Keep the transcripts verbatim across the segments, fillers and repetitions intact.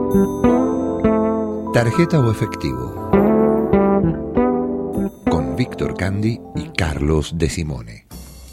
Tarjeta o efectivo, con Víctor Candy y Carlos De Simone.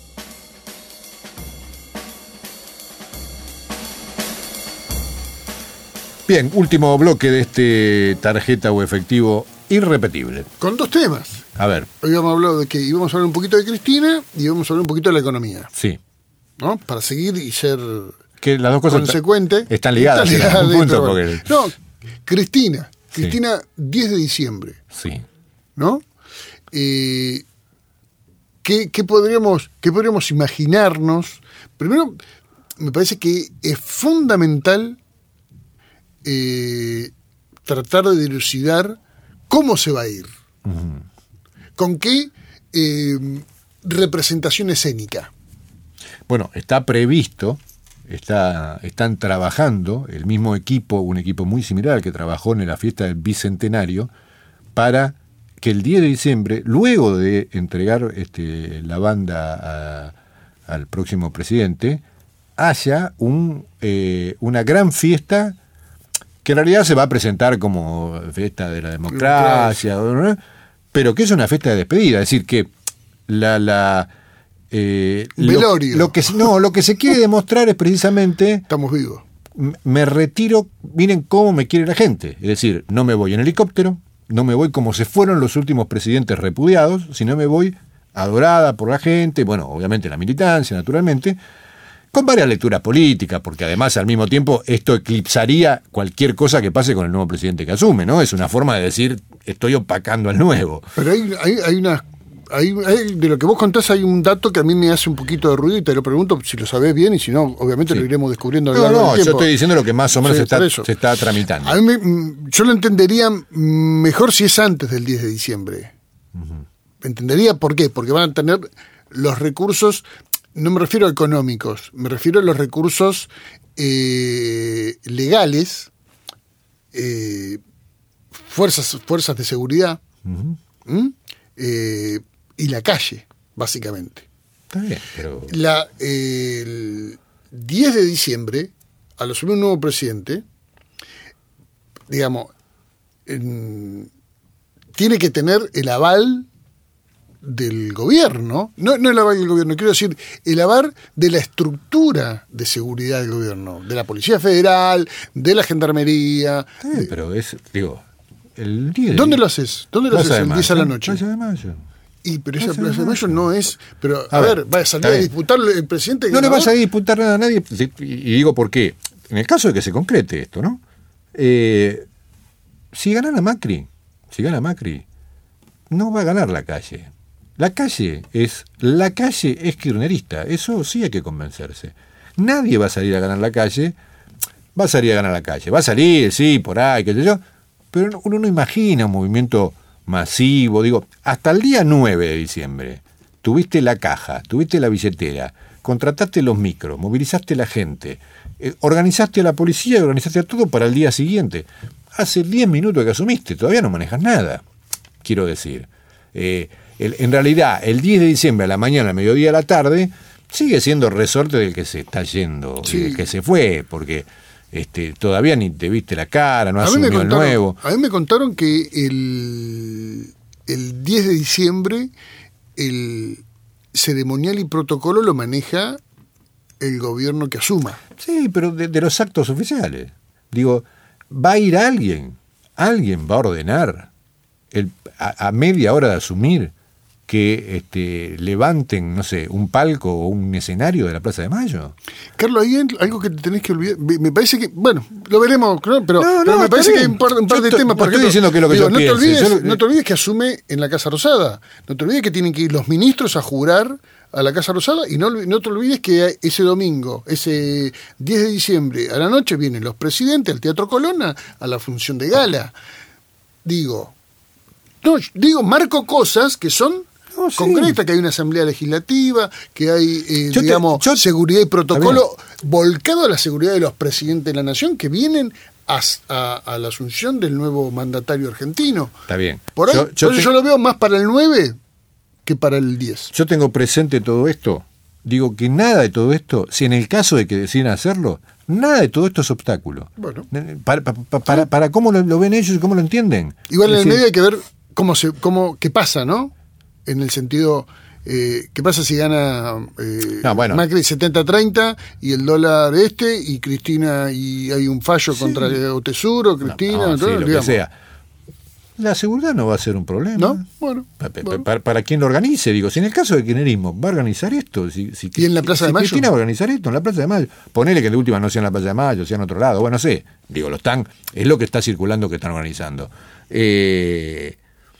Bien, último bloque de este tarjeta o efectivo irrepetible. Con dos temas. A ver. Hoy hemos hablado de que íbamos a hablar un poquito de Cristina y íbamos a hablar un poquito de la economía. Sí. ¿No? Para seguir y ser que las dos cosas consecuente. Están ligadas. Están ligadas en punto porque... No, Cristina. Cristina, sí. diez de diciembre. Sí. ¿No? Eh, ¿qué, qué, podríamos, ¿Qué podríamos imaginarnos? Primero, me parece que es fundamental eh, tratar de dilucidar cómo se va a ir. Uh-huh. ¿Con qué eh, representación escénica? Bueno, está previsto, está, están trabajando el mismo equipo, un equipo muy similar al que trabajó en la fiesta del Bicentenario, para que el diez de diciembre, luego de entregar este, la banda a, al próximo presidente, haya un, eh, una gran fiesta que en realidad se va a presentar como fiesta de la democracia, ¿no? Pero que es una fiesta de despedida, es decir, que la... la eh, Velorio. Lo, lo que, no, lo que se quiere demostrar es precisamente... Estamos vivos. M- me retiro, miren cómo me quiere la gente, es decir, no me voy en helicóptero, no me voy como se fueron los últimos presidentes repudiados, sino me voy adorada por la gente, bueno, obviamente la militancia, naturalmente, con varias lecturas políticas, porque además al mismo tiempo esto eclipsaría cualquier cosa que pase con el nuevo presidente que asume, ¿no? Es una forma de decir, estoy opacando al nuevo. Pero hay, hay, hay una... Hay, hay, de lo que vos contás hay un dato que a mí me hace un poquito de ruido y te lo pregunto si lo sabés bien y si no, obviamente sí. Lo iremos descubriendo a lo largo No, no, del tiempo. yo estoy diciendo lo que más o menos sí, se, está, se está tramitando. A mí me, yo lo entendería mejor si es antes del diez de diciembre. Uh-huh. Entendería por qué, porque van a tener los recursos, no me refiero a económicos, me refiero a los recursos eh, legales, eh, fuerzas, fuerzas de seguridad, uh-huh. ¿Mm? eh, y la calle, básicamente. Está bien, pero... La, eh, el diez de diciembre, al asumir un nuevo presidente, digamos, en, tiene que tener el aval del gobierno, no, no el aval del gobierno, quiero decir, el aval de la estructura de seguridad del gobierno, de la Policía Federal, de la Gendarmería. Sí, de, pero es, digo, el diez... ¿Dónde lo haces? ¿Dónde lo haces? El diez a la noche. Plaza de Mayo. Y pero esa Plaza de Mayo no es, pero a, a ver, ver, va a salir a disputar el presidente. No le vas a disputar nada a nadie, y digo por qué. En el caso de que se concrete esto, ¿no? Eh, si gana Macri, si gana Macri, no va a ganar la calle. La calle es, la calle es kirchnerista, eso sí hay que convencerse. Nadie va a salir a ganar la calle, va a salir a ganar la calle, va a salir, sí, por ahí, qué sé yo, pero uno no imagina un movimiento masivo, digo, hasta el día nueve de diciembre, tuviste la caja, tuviste la billetera, contrataste los micros, movilizaste la gente, eh, organizaste a la policía y organizaste a todo para el día siguiente. Hace diez minutos que asumiste, todavía no manejas nada, quiero decir. Eh, el, en realidad, el diez de diciembre a la mañana, al mediodía, a la tarde, sigue siendo resorte del que se está yendo, sí. Del que se fue, porque... Este, todavía ni te viste la cara, no asumió el nuevo. A mí me contaron que el, el diez de diciembre el ceremonial y protocolo lo maneja el gobierno que asuma. Sí, pero de, de los actos oficiales. Digo, va a ir alguien, alguien va a ordenar el, a, a media hora de asumir que este, levanten, no sé, un palco o un escenario de la Plaza de Mayo. Carlos, hay algo que tenés que olvidar. Me parece que, bueno, lo veremos, ¿no? pero, no, no, pero me parece bien. que hay un par, un par de to, temas. Por ejemplo, estoy diciendo que es lo que digo, yo no, pienso. Te olvides, yo, no te olvides que asume en la Casa Rosada. No te olvides que tienen que ir los ministros a jurar a la Casa Rosada y no, no te olvides que ese domingo, ese diez de diciembre, a la noche vienen los presidentes al Teatro Colonna a la función de gala. Digo, no, digo, marco cosas que son... No, sí. Concreta, que hay una asamblea legislativa, que hay, eh, yo digamos, te, yo, seguridad y protocolo volcado a la seguridad de los presidentes de la nación que vienen a, a, a la asunción del nuevo mandatario argentino. Está bien. Por ahí, yo, yo, por te... yo lo veo más para el nueve que para el diez. Yo tengo presente todo esto digo que nada de todo esto, si en el caso de que decidan hacerlo, nada de todo esto es obstáculo. Bueno. Para, para, para, para cómo lo, lo ven ellos y cómo lo entienden. Igual en Es el decir, medio hay que ver cómo se, cómo, qué pasa, ¿no? En el sentido, eh, ¿qué pasa si gana eh, No, bueno. Macri setenta a treinta y el dólar este y Cristina y hay un fallo Sí. contra Otesuro, Cristina, no, no, todo, sí, lo digamos. que sea. La seguridad no va a ser un problema. ¿No? Bueno, Pa- pa- bueno. Para, para quien lo organice, digo, si en el caso de kirchnerismo va a organizar esto, si, si, ¿Y en la Plaza si de Mayo? Cristina va a organizar esto en la Plaza de Mayo, ponele que de última no sea en la Plaza de Mayo, sea en otro lado, bueno, no sé, digo, lo están, es lo que está circulando que están organizando. Eh,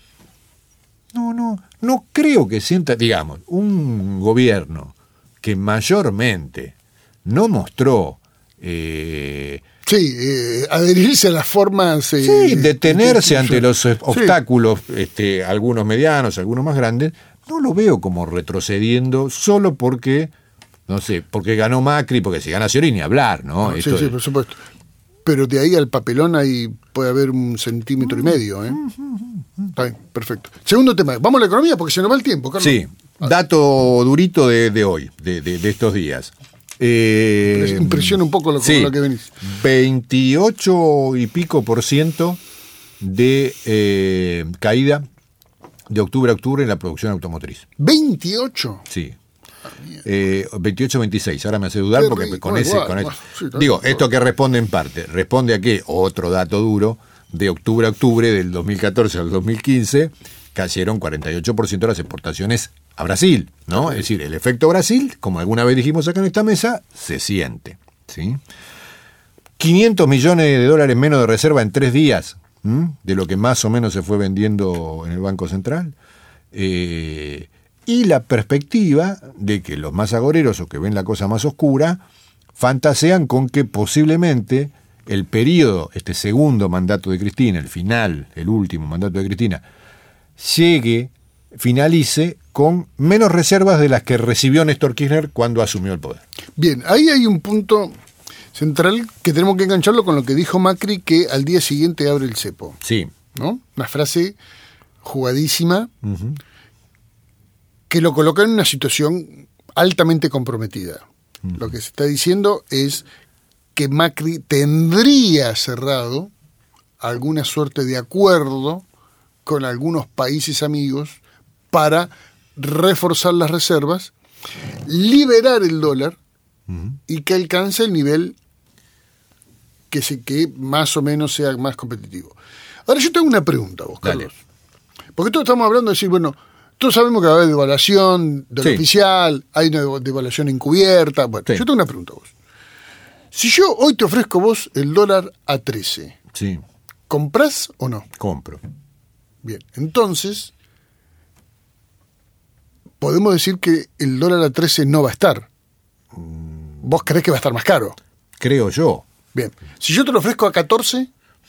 no, no, no creo que sienta, digamos, un gobierno que mayormente no mostró eh, Sí, eh, adherirse a las formas... Eh, Sí, detenerse ante los sí. obstáculos, este, algunos medianos, algunos más grandes, no lo veo como retrocediendo solo porque, no sé, porque ganó Macri, porque si gana Scioli ni hablar, ¿no? No, sí, Esto sí, es- por supuesto. Pero de ahí al papelón ahí puede haber un centímetro y medio, ¿eh? Está bien, perfecto. Segundo tema, vamos a la economía porque se nos va el tiempo, Carlos. Sí, dato durito de, de hoy, de, de- de estos días. Eh, Impresiona un poco lo, sí, con lo que venís. veintiocho y pico por ciento de eh, caída de octubre a octubre en la producción automotriz. veintiocho. Sí. Eh, veintiocho veintiséis, ahora me hace dudar Qué porque rico, con ese, igual, con igual, ese- sí, está digo, bien. esto que responde en parte, responde a que otro dato duro, de octubre a octubre del dos mil catorce al dos mil quince, cayeron cuarenta y ocho por ciento de las exportaciones a Brasil, ¿no? Es decir, el efecto Brasil, como alguna vez dijimos acá en esta mesa, se siente, ¿sí? quinientos millones de dólares menos de reserva en tres días, ¿m? De lo que más o menos se fue vendiendo en el Banco Central. Eh, y la perspectiva de que los más agoreros o que ven la cosa más oscura fantasean con que posiblemente el periodo, este segundo mandato de Cristina, el final, el último mandato de Cristina, llegue, finalice con menos reservas de las que recibió Néstor Kirchner cuando asumió el poder. Bien, ahí hay un punto central que tenemos que engancharlo con lo que dijo Macri, que al día siguiente abre el cepo, Sí. ¿no? Una frase jugadísima Ujú. que lo coloca en una situación altamente comprometida. Uh-huh. Lo que se está diciendo es que Macri tendría cerrado alguna suerte de acuerdo con algunos países amigos para reforzar las reservas, liberar el dólar uh-huh. y que alcance el nivel que, se, que más o menos sea más competitivo. Ahora yo tengo una pregunta, vos, Carlos. Dale. Porque todos estamos hablando de decir, bueno, todos sabemos que va a haber devaluación del sí. oficial, hay una devaluación encubierta. Bueno, sí. yo tengo una pregunta a vos. Si yo hoy te ofrezco vos el dólar a trece, sí. ¿comprás o no? Compro. Bien, entonces, podemos decir que el dólar a trece no va a estar. ¿Vos creés que va a estar más caro? Creo yo. Bien, si yo te lo ofrezco a catorce...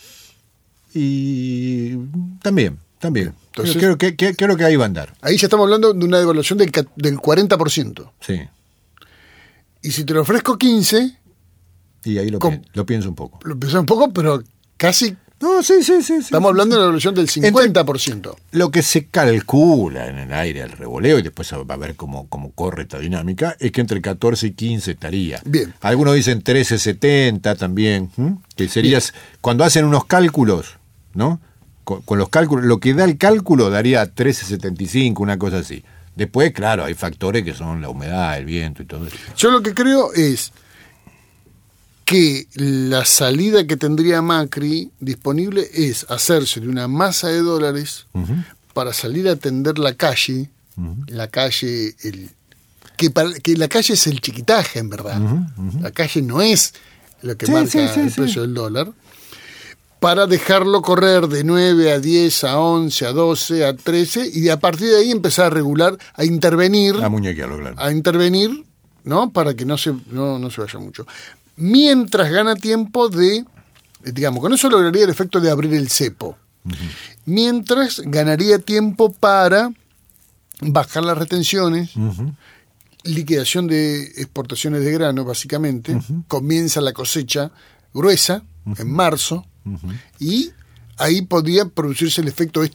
Y también, también. Entonces, creo, que, que, creo que ahí va a andar. Ahí ya estamos hablando de una devaluación del, del cuarenta por ciento. Sí. Y si te lo ofrezco quince... Y ahí lo, con, pi lo pienso un poco. Lo pienso un poco, pero casi... No, sí, sí, sí. Estamos sí, hablando sí. de una devaluación del cincuenta por ciento. Entre lo que se calcula en el aire, el revoleo, y después va a ver cómo, cómo corre esta dinámica, es que entre catorce y quince estaría. Bien. Algunos dicen trece setenta también, ¿m? Que serías, Bien. Cuando hacen unos cálculos, ¿no? Con, con los cálculos, lo que da el cálculo daría trece setenta y cinco, una cosa así. Después, claro, hay factores que son la humedad, el viento y todo eso. Yo lo que creo es que la salida que tendría Macri disponible es hacerse de una masa de dólares uh-huh. para salir a atender la calle, uh-huh. la calle, el que, para, que la calle es el chiquitaje en verdad, uh-huh. Uh-huh. La calle no es lo que sí, marca sí, sí, el precio sí. del dólar, para dejarlo correr de nueve a diez, a once, a doce, a trece, y a partir de ahí empezar a regular, a intervenir, a muñequearlo, claro. A intervenir, ¿no? Para que no se, no, no se vaya mucho. Mientras gana tiempo de, digamos, con eso lograría el efecto de abrir el cepo. Uh-huh. Mientras ganaría tiempo para bajar las retenciones, uh-huh. liquidación de exportaciones de grano, básicamente. Uh-huh. Comienza la cosecha gruesa uh-huh. en marzo, uh-huh. y ahí podría producirse el efecto este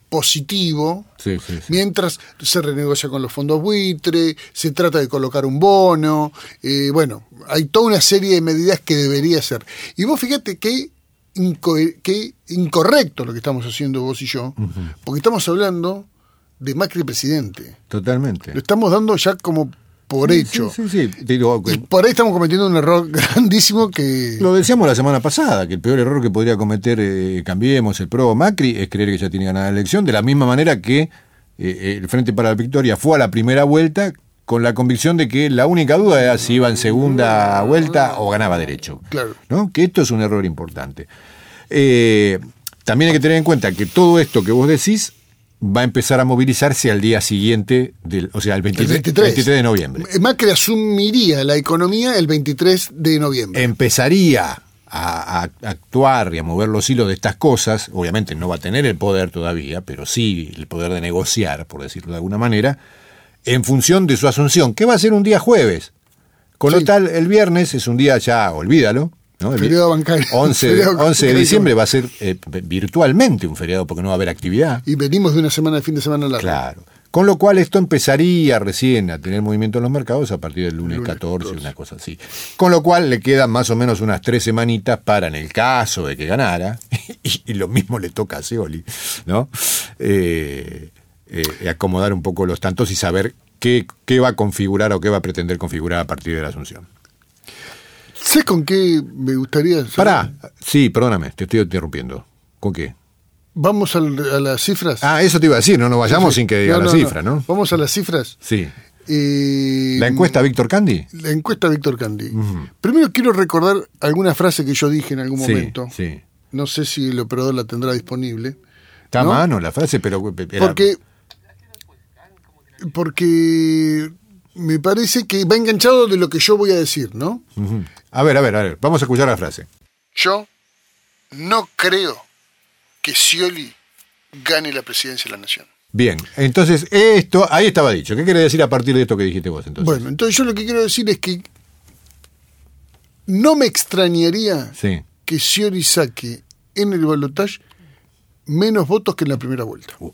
positivo, Sí, sí, sí. mientras se renegocia con los fondos buitre, se trata de colocar un bono, eh, bueno, hay toda una serie de medidas que debería hacer. Y vos fíjate que, inco- que incorrecto lo que estamos haciendo vos y yo, uh-huh. porque estamos hablando de Macri presidente. Totalmente. Lo estamos dando ya como por sí, hecho. Sí, sí, sí. Digo, y por ahí estamos cometiendo un error grandísimo que... Lo decíamos la semana pasada, que el peor error que podría cometer eh, Cambiemos, el PRO Macri, es creer que ya tiene ganada la elección, de la misma manera que eh, el Frente para la Victoria fue a la primera vuelta con la convicción de que la única duda era si iba en segunda vuelta o ganaba derecho. Claro. ¿No? Que esto es un error importante. Eh, también hay que tener en cuenta que todo esto que vos decís va a empezar a movilizarse al día siguiente, del, o sea, el veintitrés, el veintitrés. veintitrés de noviembre. Macri asumiría la economía el veintitrés de noviembre. Empezaría a, a actuar y a mover los hilos de estas cosas. Obviamente no va a tener el poder todavía, pero sí el poder de negociar, por decirlo de alguna manera, en función de su asunción, que va a ser un día jueves. Con sí. lo tal, el viernes es un día ya, olvídalo, ¿no? El feriado bancario. once, feriado once de diciembre va a ser eh, virtualmente un feriado porque no va a haber actividad. Y venimos de una semana de fin de semana larga. Claro. Con lo cual esto empezaría recién a tener movimiento en los mercados a partir del lunes, lunes catorce, catorce, una cosa así. Con lo cual le quedan más o menos unas tres semanitas para, en el caso de que ganara, y, y lo mismo le toca a Scioli, ¿no? Eh, eh, acomodar un poco los tantos y saber qué, qué va a configurar o qué va a pretender configurar a partir de la asunción. ¿Sabes con qué me gustaría saber? Pará, sí, perdóname, te estoy interrumpiendo. ¿Con qué? Vamos al, a las cifras. Ah, eso te iba a decir, no nos vayamos sí, sí. sin que diga no, la no, cifra, ¿no? Vamos a las cifras. Sí. Eh, ¿La encuesta Víctor Candy? La encuesta Víctor Candy. Uh-huh. Primero quiero recordar alguna frase que yo dije en algún sí, momento. Sí. No sé si el operador la tendrá disponible. Está ¿no? a mano la frase, pero... Era... Porque... Porque... me parece que va enganchado de lo que yo voy a decir, ¿no? Uh-huh. A ver, a ver, a ver, vamos a escuchar la frase. Yo no creo que Scioli gane la presidencia de la Nación. Bien, entonces esto, ahí estaba dicho. ¿Qué quiere decir a partir de esto que dijiste vos entonces? Bueno, entonces yo lo que quiero decir es que no me extrañaría sí. que Scioli saque en el balotaje menos votos que en la primera vuelta. Uh.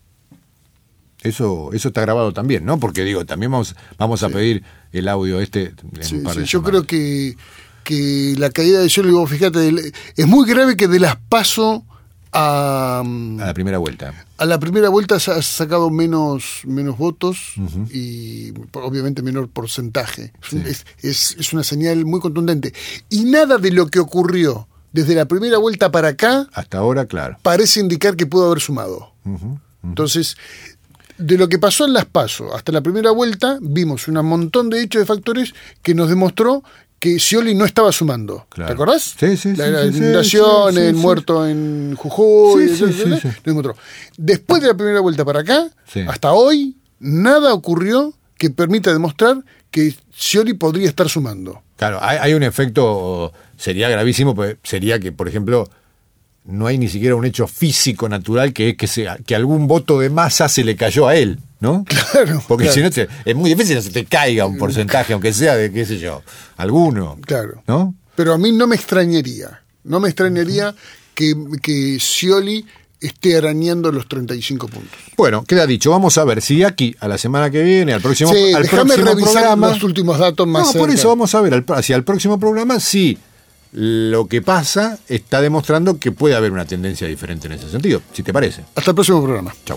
Eso, eso está grabado también, ¿no? Porque digo, también vamos, vamos a sí. pedir el audio este en sí, un par sí, de yo semanas. creo que, que la caída de Scioli, vos fíjate, es muy grave que de las PASO a, a la primera vuelta. A la primera vuelta se ha sacado menos, menos votos uh-huh. y obviamente menor porcentaje. Sí. Es, es, es una señal muy contundente. Y nada de lo que ocurrió desde la primera vuelta para acá hasta ahora, claro, parece indicar que pudo haber sumado. Uh-huh. Uh-huh. Entonces, de lo que pasó en las PASO hasta la primera vuelta, vimos un montón de hechos de factores que nos demostró que Scioli no estaba sumando. Claro. ¿Te acordás? Sí, sí, la, sí. La sí, inundación, sí, sí, el sí. muerto en Jujuy, sí, sí, sí, sí, sí. lo demostró. Después de la primera vuelta para acá, sí. hasta hoy, nada ocurrió que permita demostrar que Scioli podría estar sumando. Claro, hay, hay un efecto, sería gravísimo, pues sería que, por ejemplo, no hay ni siquiera un hecho físico natural que es que, sea, que algún voto de masa se le cayó a él, ¿no? Claro. Porque claro. si no, te, es muy difícil que se te caiga un porcentaje, aunque sea de, qué sé yo, alguno. Claro. ¿No? Pero a mí no me extrañaría, no me extrañaría que, que Scioli esté arañando los treinta y cinco puntos. Bueno, queda dicho. Vamos a ver si aquí, a la semana que viene, al próximo, sí, al déjame próximo revisar programa... los últimos datos más No, cerca. por eso vamos a ver al, hacia el próximo programa si lo que pasa está demostrando que puede haber una tendencia diferente en ese sentido, si te parece. Hasta el próximo programa. Chau.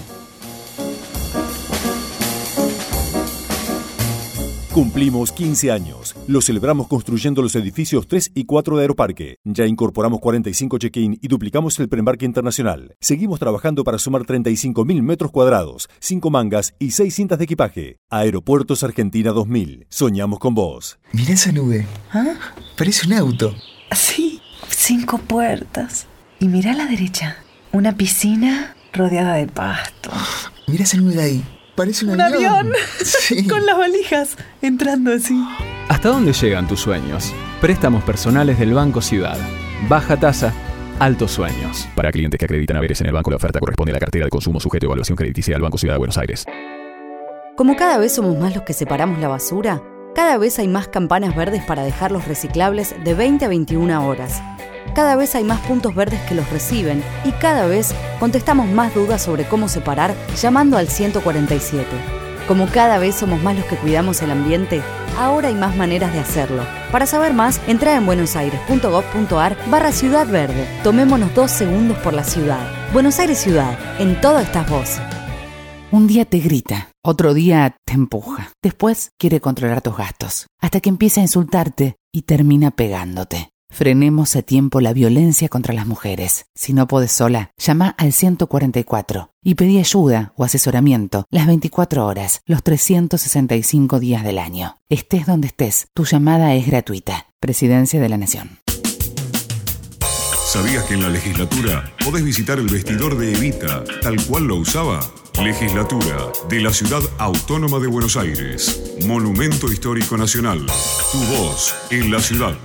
Cumplimos quince años. Lo celebramos construyendo los edificios tres y cuatro de Aeroparque. Ya incorporamos cuarenta y cinco check-in y duplicamos el preembarque internacional. Seguimos trabajando para sumar treinta y cinco mil metros cuadrados, cinco mangas y seis cintas de equipaje. Aeropuertos Argentina dos mil. Soñamos con vos. Mirá esa nube. ¿Ah? Parece un auto. Sí, cinco puertas. Y mirá a la derecha. Una piscina rodeada de pasto. Mirá esa nube de ahí. Parece un, un avión. avión. Sí. Con las valijas entrando así. ¿Hasta dónde llegan tus sueños? Préstamos personales del Banco Ciudad. Baja tasa, altos sueños. Para clientes que acreditan haberes en el banco, la oferta corresponde a la cartera de consumo sujeto a evaluación crediticia del Banco Ciudad de Buenos Aires. Como cada vez somos más los que separamos la basura, cada vez hay más campanas verdes para dejar los reciclables de veinte a veintiuna horas. Cada vez hay más puntos verdes que los reciben y cada vez contestamos más dudas sobre cómo separar llamando al ciento cuarenta y siete. Como cada vez somos más los que cuidamos el ambiente, ahora hay más maneras de hacerlo. Para saber más, entra en buenosaires.gov.ar barra Ciudad Verde. Tomémonos dos segundos por la ciudad. Buenos Aires Ciudad, en todo estás vos. Un día te grita, otro día te empuja. Después quiere controlar tus gastos, hasta que empieza a insultarte y termina pegándote. Frenemos a tiempo la violencia contra las mujeres. Si no podés sola, llama al ciento cuarenta y cuatro y pedí ayuda o asesoramiento las veinticuatro horas, los trescientos sesenta y cinco días del año. Estés donde estés, tu llamada es gratuita. Presidencia de la Nación. ¿Sabías que en la legislatura podés visitar el vestidor de Evita, tal cual lo usaba? Legislatura de la Ciudad Autónoma de Buenos Aires. Monumento Histórico Nacional. Tu voz en la ciudad.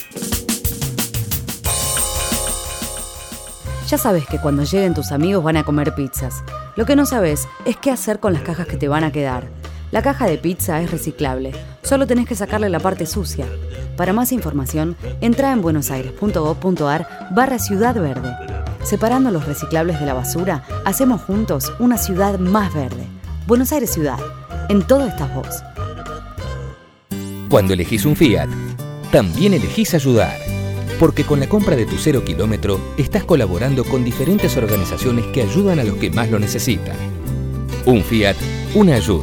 Ya sabes que cuando lleguen tus amigos van a comer pizzas. Lo que no sabes es qué hacer con las cajas que te van a quedar. La caja de pizza es reciclable. Solo tenés que sacarle la parte sucia. Para más información, entra en buenosaires.gov.ar barra Ciudad Verde. Separando los reciclables de la basura, hacemos juntos una ciudad más verde. Buenos Aires Ciudad. En todo estás vos. Cuando elegís un Fiat, también elegís ayudar. Porque con la compra de tu cero kilómetro, estás colaborando con diferentes organizaciones que ayudan a los que más lo necesitan. Un Fiat, una ayuda.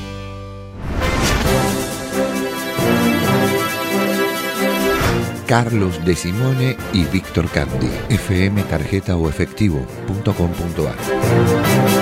Carlos De Simone y Víctor Candy. F M, tarjeta o efectivo punto com punto ar.